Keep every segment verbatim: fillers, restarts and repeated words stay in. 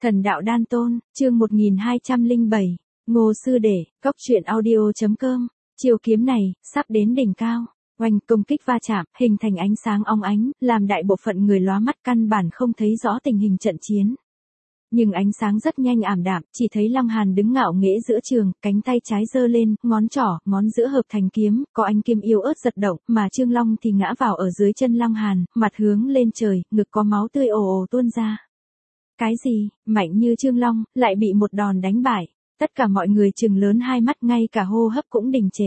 Thần đạo đan tôn, chương một nghìn hai trăm lẻ bảy, Ngô Sư Đệ, Cốc truyện audio.com, chiều kiếm này, sắp đến đỉnh cao, oanh công kích va chạm, hình thành ánh sáng óng ánh, làm đại bộ phận người lóa mắt căn bản không thấy rõ tình hình trận chiến. Nhưng ánh sáng rất nhanh ảm đạm, chỉ thấy Lăng Hàn đứng ngạo nghễ giữa trường, cánh tay trái giơ lên, ngón trỏ, ngón giữa hợp thành kiếm, có ánh kiếm yếu ớt giật động, mà Trương Long thì ngã vào ở dưới chân Lăng Hàn, mặt hướng lên trời, ngực có máu tươi ồ ồ tuôn ra. Cái gì, mạnh như Trương Long, lại bị một đòn đánh bại, tất cả mọi người trừng lớn hai mắt, ngay cả hô hấp cũng đình trệ.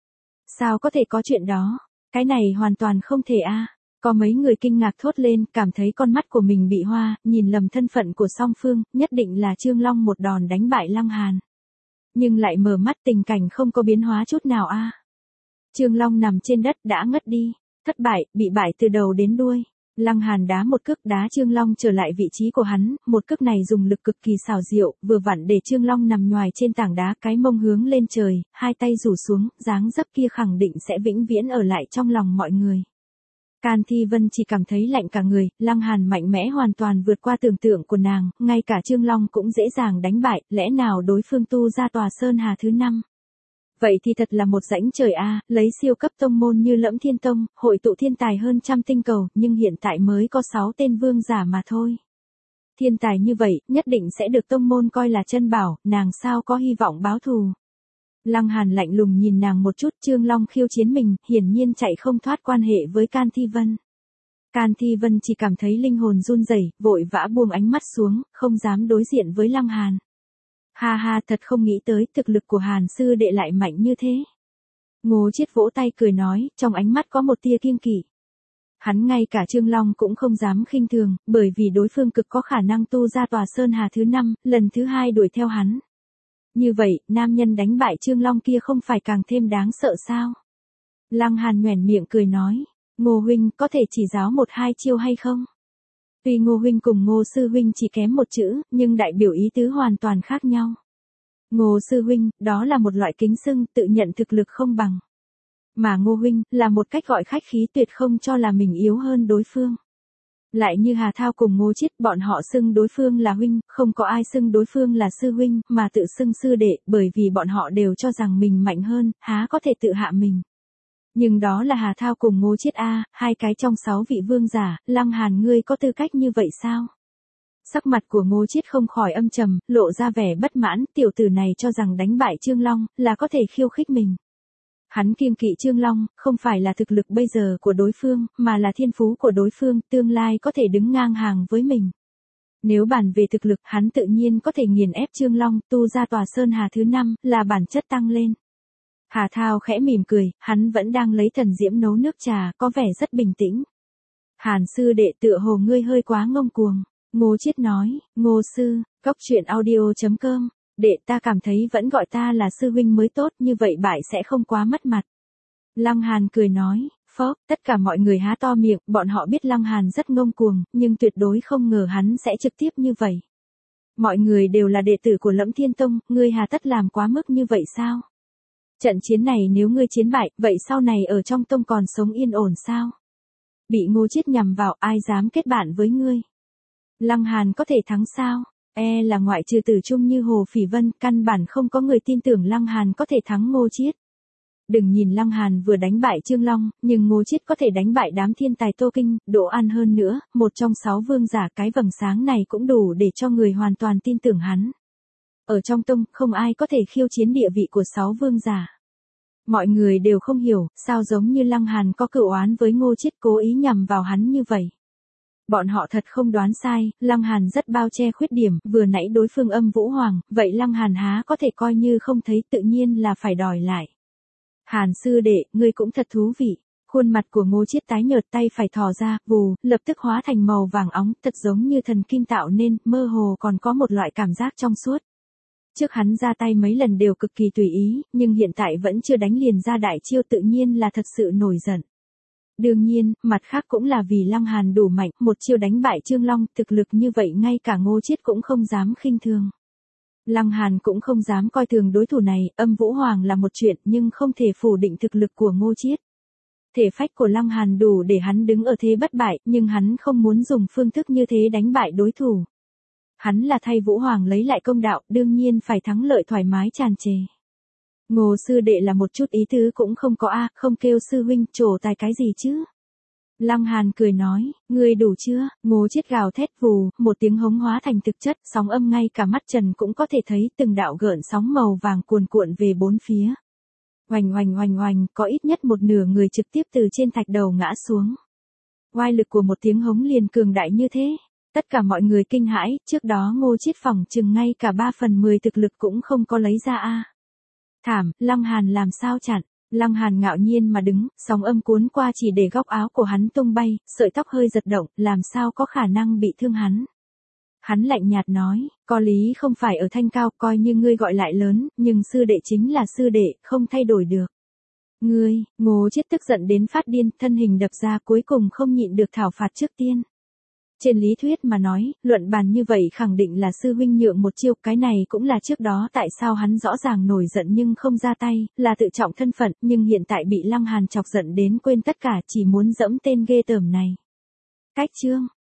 Sao có thể có chuyện đó, cái này hoàn toàn không thể a. Có mấy người kinh ngạc thốt lên, cảm thấy con mắt của mình bị hoa, nhìn lầm thân phận của song phương, nhất định là Trương Long một đòn đánh bại Lăng Hàn. Nhưng lại mở mắt tình cảnh không có biến hóa chút nào a. Trương Long nằm trên đất đã ngất đi, thất bại, bị bại từ đầu đến đuôi. Lăng Hàn đá một cước đá Trương Long trở lại vị trí của hắn, một cước này dùng lực cực kỳ xảo diệu, vừa vặn để Trương Long nằm nhoài trên tảng đá, cái mông hướng lên trời, hai tay rủ xuống, dáng dấp kia khẳng định sẽ vĩnh viễn ở lại trong lòng mọi người. Can Thi Vân chỉ cảm thấy lạnh cả người, Lăng Hàn mạnh mẽ hoàn toàn vượt qua tưởng tượng của nàng, ngay cả Trương Long cũng dễ dàng đánh bại, lẽ nào đối phương tu ra tòa Sơn Hà thứ năm? Vậy thì thật là một rãnh trời a, lấy siêu cấp tông môn như Lẫm Thiên Tông, hội tụ thiên tài hơn trăm tinh cầu, nhưng hiện tại mới có sáu tên vương giả mà thôi. Thiên tài như vậy, nhất định sẽ được tông môn coi là chân bảo, nàng sao có hy vọng báo thù. Lăng Hàn lạnh lùng nhìn nàng một chút, Trương Long khiêu chiến mình, hiển nhiên chạy không thoát quan hệ với Can Thi Vân. Can Thi Vân chỉ cảm thấy linh hồn run rẩy, vội vã buông ánh mắt xuống, không dám đối diện với Lăng Hàn. Ha ha, thật không nghĩ tới, thực lực của Hàn sư đệ lại mạnh như thế. Ngô Chiết vỗ tay cười nói, trong ánh mắt có một tia kiêng kỵ. Hắn ngay cả Trương Long cũng không dám khinh thường, bởi vì đối phương cực có khả năng tu ra tòa Sơn Hà thứ năm, lần thứ hai đuổi theo hắn. Như vậy, nam nhân đánh bại Trương Long kia không phải càng thêm đáng sợ sao? Lăng Hàn nhoẻn miệng cười nói, Ngô huynh có thể chỉ giáo một hai chiêu hay không? Tuy Ngô huynh cùng Ngô sư huynh chỉ kém một chữ, nhưng đại biểu ý tứ hoàn toàn khác nhau. Ngô sư huynh, đó là một loại kính xưng, tự nhận thực lực không bằng. Mà Ngô huynh, là một cách gọi khách khí, tuyệt không cho là mình yếu hơn đối phương. Lại như Hà Thao cùng Ngô Chiết, bọn họ xưng đối phương là huynh, không có ai xưng đối phương là sư huynh, mà tự xưng sư đệ, bởi vì bọn họ đều cho rằng mình mạnh hơn, há có thể tự hạ mình. Nhưng đó là Hà Thao cùng Ngô Chiết a, hai cái trong sáu vị vương giả, Lăng Hàn ngươi có tư cách như vậy sao? Sắc mặt của Ngô Chiết không khỏi âm trầm, lộ ra vẻ bất mãn, tiểu tử này cho rằng đánh bại Trương Long, là có thể khiêu khích mình. Hắn kiêng kỵ Trương Long, không phải là thực lực bây giờ của đối phương, mà là thiên phú của đối phương, tương lai có thể đứng ngang hàng với mình. Nếu bàn về thực lực, hắn tự nhiên có thể nghiền ép Trương Long, tu ra tòa Sơn Hà thứ năm, là bản chất tăng lên. Hà Thao khẽ mỉm cười, hắn vẫn đang lấy thần diễm nấu nước trà, có vẻ rất bình tĩnh. Hàn sư đệ, tựa hồ ngươi hơi quá ngông cuồng. Ngô Chiết nói, Ngô sư, Cốc truyện audio.com, đệ ta cảm thấy vẫn gọi ta là sư huynh mới tốt, như vậy bại sẽ không quá mất mặt. Lăng Hàn cười nói, phó, tất cả mọi người há to miệng, bọn họ biết Lăng Hàn rất ngông cuồng, nhưng tuyệt đối không ngờ hắn sẽ trực tiếp như vậy. Mọi người đều là đệ tử của Lẫm Thiên Tông, ngươi hà tất làm quá mức như vậy sao? Trận chiến này nếu ngươi chiến bại, vậy sau này ở trong tông còn sống yên ổn sao? Bị Ngô Chiết nhằm vào, ai dám kết bạn với ngươi? Lăng Hàn có thể thắng sao? E là ngoại trừ Tử Trung như Hồ Phỉ Vân, căn bản không có người tin tưởng Lăng Hàn có thể thắng Ngô Chiết. Đừng nhìn Lăng Hàn vừa đánh bại Trương Long, nhưng Ngô Chiết có thể đánh bại đám thiên tài Tô Kinh, Đỗ An hơn nữa, một trong sáu vương giả, cái vầng sáng này cũng đủ để cho người hoàn toàn tin tưởng hắn. Ở trong tông, không ai có thể khiêu chiến địa vị của sáu vương giả. Mọi người đều không hiểu, sao giống như Lăng Hàn có cựu oán với Ngô Chiết, cố ý nhằm vào hắn như vậy. Bọn họ thật không đoán sai, Lăng Hàn rất bao che khuyết điểm, vừa nãy đối phương âm Vũ Hoàng, vậy Lăng Hàn há có thể coi như không thấy, tự nhiên là phải đòi lại. Hàn sư đệ, ngươi cũng thật thú vị. Khuôn mặt của Ngô Chiết tái nhợt, tay phải thò ra, vù, lập tức hóa thành màu vàng óng, thật giống như thần kim tạo nên, mơ hồ còn có một loại cảm giác trong suốt. Trước hắn ra tay mấy lần đều cực kỳ tùy ý, nhưng hiện tại vẫn chưa đánh liền ra đại chiêu, tự nhiên là thật sự nổi giận. Đương nhiên, mặt khác cũng là vì Lăng Hàn đủ mạnh, một chiêu đánh bại Trương Long, thực lực như vậy ngay cả Ngô Chiết cũng không dám khinh thường. Lăng Hàn cũng không dám coi thường đối thủ này, âm Vũ Hoàng là một chuyện, nhưng không thể phủ định thực lực của Ngô Chiết. Thể phách của Lăng Hàn đủ để hắn đứng ở thế bất bại, nhưng hắn không muốn dùng phương thức như thế đánh bại đối thủ. Hắn là thay Vũ Hoàng lấy lại công đạo, đương nhiên phải thắng lợi thoải mái tràn trề. Ngô sư đệ là một chút ý tứ cũng không có a, không kêu sư huynh trổ tài cái gì chứ. Lăng Hàn cười nói, ngươi đủ chưa, Ngô Chiết gào thét vù, một tiếng hống hóa thành thực chất, sóng âm ngay cả mắt Trần cũng có thể thấy từng đạo gợn sóng màu vàng cuồn cuộn về bốn phía. Oành oành oành oành, có ít nhất một nửa người trực tiếp từ trên thạch đầu ngã xuống. Oai lực của một tiếng hống liền cường đại như thế. Tất cả mọi người kinh hãi, trước đó Ngô Chiết phỏng chừng ngay cả ba phần mười thực lực cũng không có lấy ra a. Thảm, Lăng Hàn làm sao chặn? Lăng Hàn ngạo nhiên mà đứng, sóng âm cuốn qua chỉ để góc áo của hắn tung bay, sợi tóc hơi giật động, làm sao có khả năng bị thương hắn. Hắn lạnh nhạt nói, có lý không phải ở thanh cao, coi như ngươi gọi lại lớn, nhưng sư đệ chính là sư đệ, không thay đổi được. Ngươi, Ngô Chiết tức giận đến phát điên, thân hình đập ra cuối cùng không nhịn được thảo phạt trước tiên. Trên lý thuyết mà nói, luận bàn như vậy khẳng định là sư huynh nhượng một chiêu, cái này cũng là trước đó tại sao hắn rõ ràng nổi giận nhưng không ra tay, là tự trọng thân phận, nhưng hiện tại bị Lăng Hàn chọc giận đến quên tất cả, chỉ muốn dẫm tên ghê tởm này. Cách chương